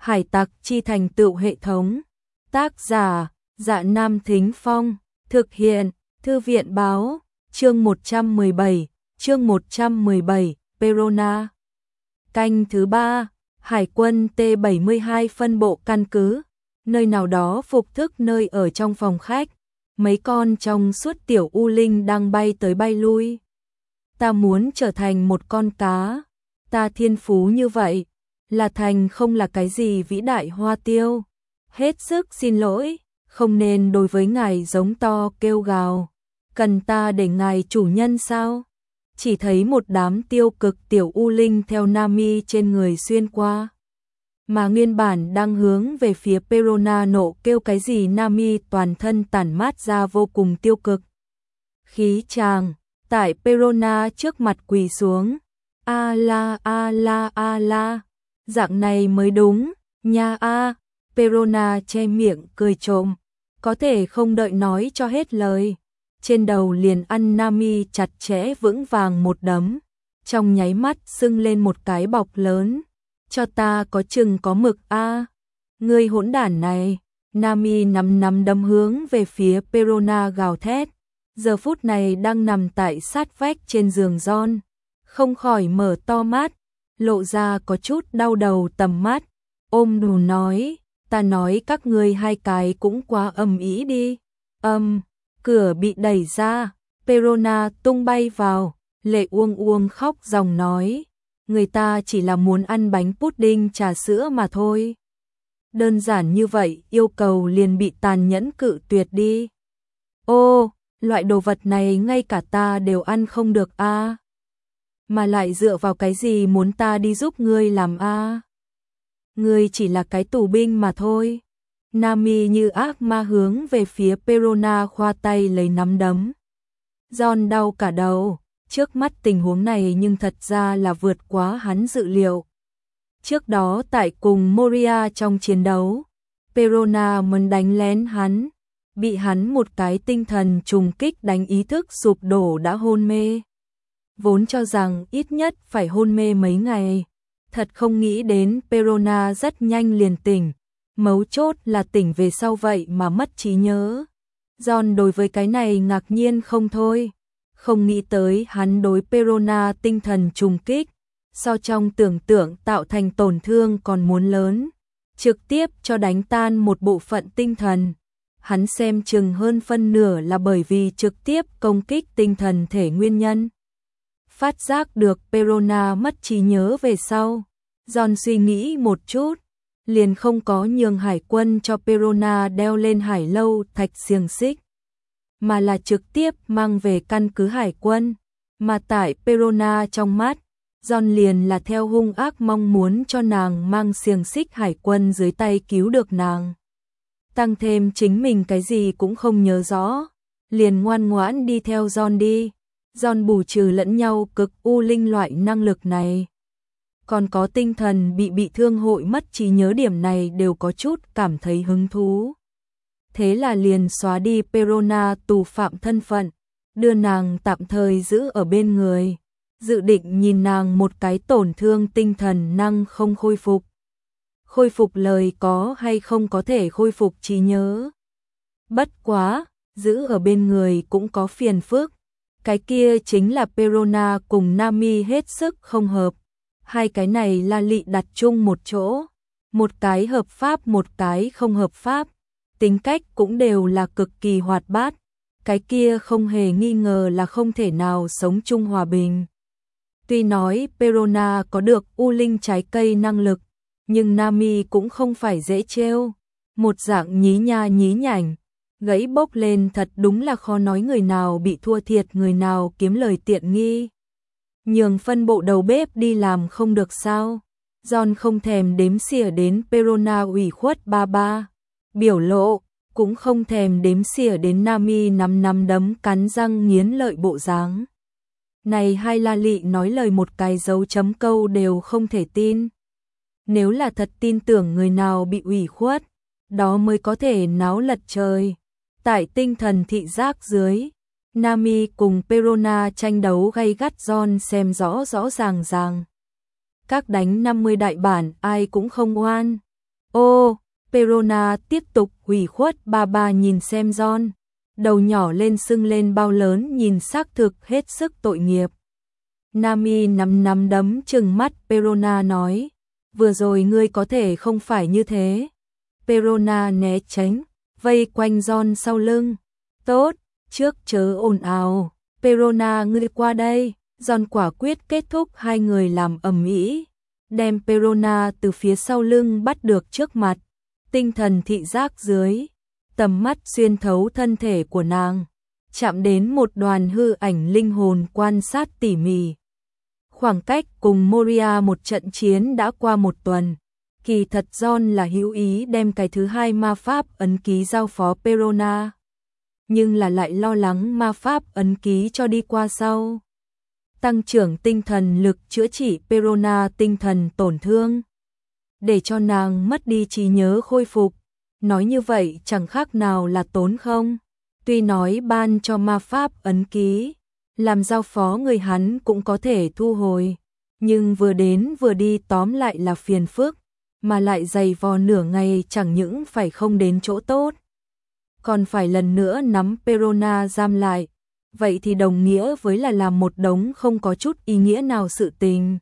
Hải tặc chi thành tựu hệ thống. Tác giả: Dạ Nam Thính Phong. Thực hiện: Thư viện báo. Chương 117, Perona. Canh thứ 3, Hải quân T-72 phân bộ căn cứ. Nơi nào đó phục thức nơi ở trong phòng khách. Mấy con trong suốt tiểu u linh đang bay tới bay lui. Ta muốn trở thành một con cá. Ta thiên phú như vậy. Là thành không là cái gì vĩ đại hoa tiêu. Hết sức xin lỗi, không nên đối với ngài giống to kêu gào. Cần ta để ngài chủ nhân sao? Chỉ thấy một đám tiêu cực tiểu u linh theo Nami trên người xuyên qua. Mà nguyên bản đang hướng về phía Perona nộ kêu cái gì Nami toàn thân tản mát ra vô cùng tiêu cực. Khí tràng, tại Perona trước mặt quỳ xuống. A la a la a la. Dạng này mới đúng, nha a. Perona che miệng cười trộm, có thể không đợi nói cho hết lời. Trên đầu liền ăn Nami chặt chẽ vững vàng một đấm, trong nháy mắt sưng lên một cái bọc lớn. Cho ta có chừng có mực a. Ngươi hỗn đản này. Nami nắm đấm hướng về phía Perona gào thét. Giờ phút này đang nằm tại sát vách trên giường John, không khỏi mở to mắt, lộ ra có chút đau đầu tầm mắt. Ôm đù nói, ta nói các ngươi hai cái cũng quá ầm ĩ đi. Cửa bị đẩy ra, Perona tung bay vào, lệ uông uông khóc ròng nói, người ta chỉ là muốn ăn bánh pudding trà sữa mà thôi. Đơn giản như vậy, yêu cầu liền bị tàn nhẫn cự tuyệt đi. Ô, loại đồ vật này ngay cả ta đều ăn không được a. Mà lại dựa vào cái gì muốn ta đi giúp ngươi làm a? Ngươi chỉ là cái tù binh mà thôi. Nami như ác ma hướng về phía Perona khoa tay lấy nắm đấm. John đau cả đầu, trước mắt tình huống này nhưng thật ra là vượt quá hắn dự liệu. Trước đó tại cùng Moria trong chiến đấu, Perona muốn đánh lén hắn, bị hắn một cái tinh thần trùng kích đánh ý thức sụp đổ đã hôn mê. Vốn cho rằng ít nhất phải hôn mê mấy ngày, thật không nghĩ đến Perona rất nhanh liền tỉnh, mấu chốt là tỉnh về sau vậy mà mất trí nhớ. John đối với cái này ngạc nhiên không thôi, không nghĩ tới hắn đối Perona tinh thần trùng kích, so trong tưởng tượng tạo thành tổn thương còn muốn lớn, trực tiếp cho đánh tan một bộ phận tinh thần. Hắn xem chừng hơn phân nửa là bởi vì trực tiếp công kích tinh thần thể nguyên nhân. Phát giác được Perona mất trí nhớ về sau, John suy nghĩ một chút, liền không có nhường hải quân cho Perona đeo lên hải lâu thạch xiềng xích, mà là trực tiếp mang về căn cứ hải quân. Mà tại Perona trong mắt, John liền là theo hung ác mong muốn cho nàng mang xiềng xích hải quân dưới tay cứu được nàng. Tăng thêm chính mình cái gì cũng không nhớ rõ, liền ngoan ngoãn đi theo John đi. John bù trừ lẫn nhau cực u linh loại năng lực này. Còn có tinh thần bị thương hội mất trí nhớ điểm này đều có chút cảm thấy hứng thú. Thế là liền xóa đi Perona tù phạm thân phận, đưa nàng tạm thời giữ ở bên người, dự định nhìn nàng một cái tổn thương tinh thần năng không khôi phục. Khôi phục lời có hay không có thể khôi phục trí nhớ. Bất quá, giữ ở bên người cũng có phiền phức. Cái kia chính là Perona cùng Nami hết sức không hợp. Hai cái này là lị đặt chung một chỗ. Một cái hợp pháp, một cái không hợp pháp. Tính cách cũng đều là cực kỳ hoạt bát. Cái kia không hề nghi ngờ là không thể nào sống chung hòa bình. Tuy nói Perona có được u linh trái cây năng lực, nhưng Nami cũng không phải dễ trêu. Một dạng nhí nha nhí nhảnh, gãy bốc lên thật đúng là khó nói người nào bị thua thiệt người nào kiếm lời tiện nghi. Nhường phân bộ đầu bếp đi làm không được sao? John không thèm đếm xỉa đến Perona ủy khuất ba. Biểu lộ, cũng không thèm đếm xỉa đến Nami nắm đấm cắn răng nghiến lợi bộ dáng. Này hai la lị nói lời một cái dấu chấm câu đều không thể tin. Nếu là thật tin tưởng người nào bị ủy khuất, đó mới có thể náo lật trời. Tại tinh thần thị giác dưới, Nami cùng Perona tranh đấu gay gắt, John xem rõ ràng. Các đánh 50 đại bản ai cũng không oan. Ô, Perona tiếp tục ủy khuất ba ba nhìn xem John, đầu nhỏ lên sưng lên bao lớn nhìn xác thực hết sức tội nghiệp. Nami nắm đấm trừng mắt Perona nói, vừa rồi ngươi có thể không phải như thế. Perona né tránh, vây quanh John sau lưng. Tốt, trước chớ ồn ào, Perona ngươi qua đây. John quả quyết kết thúc hai người làm ầm ĩ, đem Perona từ phía sau lưng bắt được trước mặt, tinh thần thị giác dưới, tầm mắt xuyên thấu thân thể của nàng, chạm đến một đoàn hư ảnh linh hồn quan sát tỉ mỉ. Khoảng cách cùng Moria một trận chiến đã qua một tuần, kỳ thật John là hữu ý đem cái thứ hai ma pháp ấn ký giao phó Perona, nhưng là lại lo lắng ma pháp ấn ký cho đi qua sau. Tăng trưởng tinh thần lực chữa trị Perona tinh thần tổn thương, để cho nàng mất đi trí nhớ khôi phục. Nói như vậy chẳng khác nào là tốn không. Tuy nói ban cho ma pháp ấn ký, làm giao phó người hắn cũng có thể thu hồi, nhưng vừa đến vừa đi tóm lại là phiền phức, mà lại dày vò nửa ngày chẳng những phải không đến chỗ tốt, còn phải lần nữa nắm Perona giam lại. Vậy thì đồng nghĩa với là làm một đống không có chút ý nghĩa nào sự tình.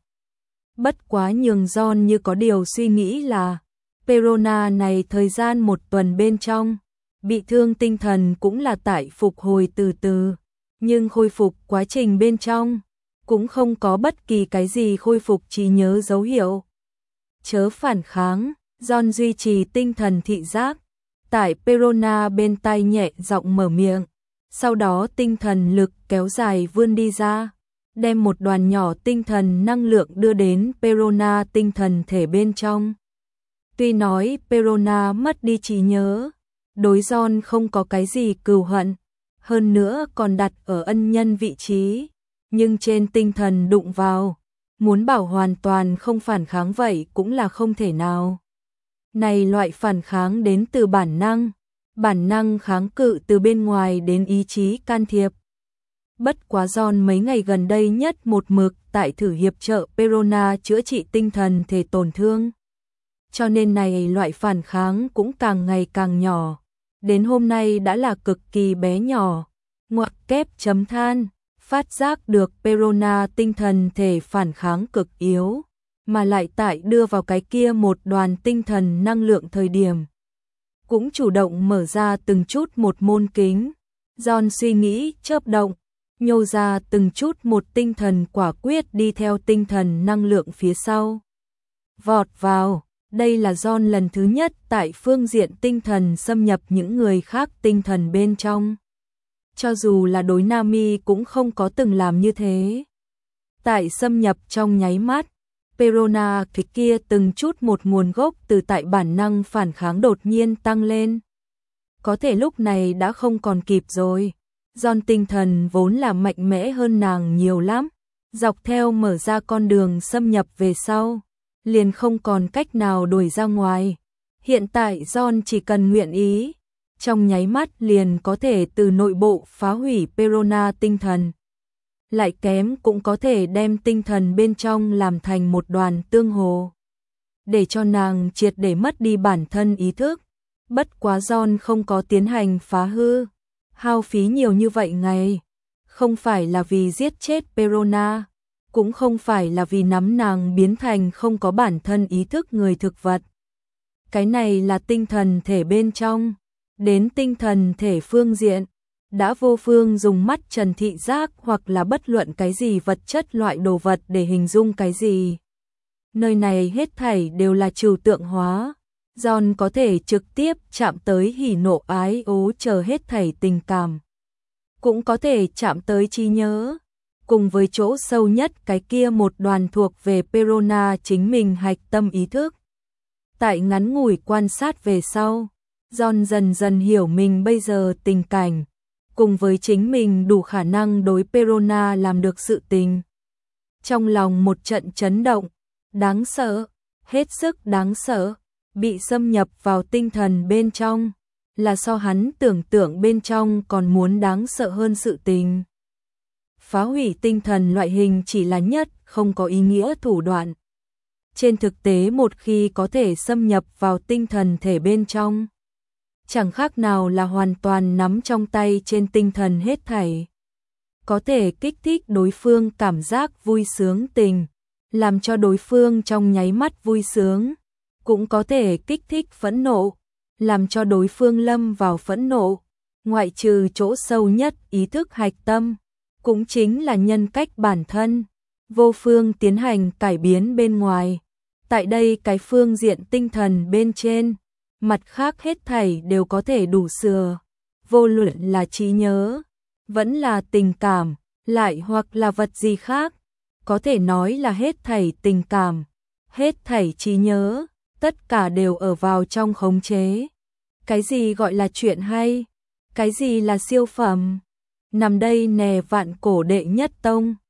Bất quá nhường John như có điều suy nghĩ là Perona này thời gian một tuần bên trong, bị thương tinh thần cũng là tại phục hồi từ từ, nhưng khôi phục quá trình bên trong, cũng không có bất kỳ cái gì khôi phục trí nhớ dấu hiệu. Chớ phản kháng, John duy trì tinh thần thị giác, tại Perona bên tai nhẹ giọng mở miệng. Sau đó tinh thần lực kéo dài vươn đi ra, đem một đoàn nhỏ tinh thần năng lượng đưa đến Perona tinh thần thể bên trong. Tuy nói Perona mất đi trí nhớ, đối John không có cái gì cừu hận, hơn nữa còn đặt ở ân nhân vị trí, nhưng trên tinh thần đụng vào, muốn bảo hoàn toàn không phản kháng vậy cũng là không thể nào. Này loại phản kháng đến từ bản năng kháng cự từ bên ngoài đến ý chí can thiệp. Bất quá John mấy ngày gần đây nhất một mực tại thử hiệp trợ Perona chữa trị tinh thần thể tổn thương. Cho nên này loại phản kháng cũng càng ngày càng nhỏ, đến hôm nay đã là cực kỳ bé nhỏ. Ngoặc kép chấm than, phát giác được Perona tinh thần thể phản kháng cực yếu, mà lại tại đưa vào cái kia một đoàn tinh thần năng lượng thời điểm, cũng chủ động mở ra từng chút một môn kính. John suy nghĩ chớp động, nhô ra từng chút một tinh thần quả quyết đi theo tinh thần năng lượng phía sau. Vọt vào, đây là John lần thứ nhất tại phương diện tinh thần xâm nhập những người khác tinh thần bên trong. Cho dù là đối Nami cũng không có từng làm như thế. Tại xâm nhập trong nháy mắt, Perona cái kia từng chút một nguồn gốc từ tại bản năng phản kháng đột nhiên tăng lên. Có thể lúc này đã không còn kịp rồi. John tinh thần vốn là mạnh mẽ hơn nàng nhiều lắm. Dọc theo mở ra con đường xâm nhập về sau, liền không còn cách nào đuổi ra ngoài. Hiện tại John chỉ cần nguyện ý, trong nháy mắt liền có thể từ nội bộ phá hủy Perona tinh thần. Lại kém cũng có thể đem tinh thần bên trong làm thành một đoàn tương hồ, để cho nàng triệt để mất đi bản thân ý thức. Bất quá John không có tiến hành phá hư, hao phí nhiều như vậy ngày, không phải là vì giết chết Perona, cũng không phải là vì nắm nàng biến thành không có bản thân ý thức người thực vật. Cái này là tinh thần thể bên trong, đến tinh thần thể phương diện, đã vô phương dùng mắt trần thị giác hoặc là bất luận cái gì vật chất loại đồ vật để hình dung cái gì. Nơi này hết thảy đều là trừu tượng hóa. John có thể trực tiếp chạm tới hỉ nộ ái ố chờ hết thảy tình cảm. Cũng có thể chạm tới trí nhớ, cùng với chỗ sâu nhất cái kia một đoàn thuộc về Perona chính mình hạch tâm ý thức. Tại ngắn ngủi quan sát về sau, John dần dần hiểu mình bây giờ tình cảnh, cùng với chính mình đủ khả năng đối Perona làm được sự tình. Trong lòng một trận chấn động, đáng sợ, hết sức đáng sợ, bị xâm nhập vào tinh thần bên trong, là so hắn tưởng tượng bên trong còn muốn đáng sợ hơn sự tình. Phá hủy tinh thần loại hình chỉ là nhất, không có ý nghĩa thủ đoạn. trên thực tế một khi có thể xâm nhập vào tinh thần thể bên trong, chẳng khác nào là hoàn toàn nắm trong tay trên tinh thần hết thảy. Có thể kích thích đối phương cảm giác vui sướng tình, làm cho đối phương trong nháy mắt vui sướng, cũng có thể kích thích phẫn nộ, làm cho đối phương lâm vào phẫn nộ, ngoại trừ chỗ sâu nhất ý thức hạch tâm, cũng chính là nhân cách bản thân, vô phương tiến hành cải biến bên ngoài. Tại đây cái phương diện tinh thần bên trên, mặt khác hết thảy đều có thể đủ sửa, vô luận là trí nhớ, vẫn là tình cảm, lại hoặc là vật gì khác, có thể nói là hết thảy tình cảm, hết thảy trí nhớ, tất cả đều ở vào trong khống chế. Cái gì gọi là chuyện hay? Cái gì là siêu phẩm? Nằm đây nè vạn cổ đệ nhất tông.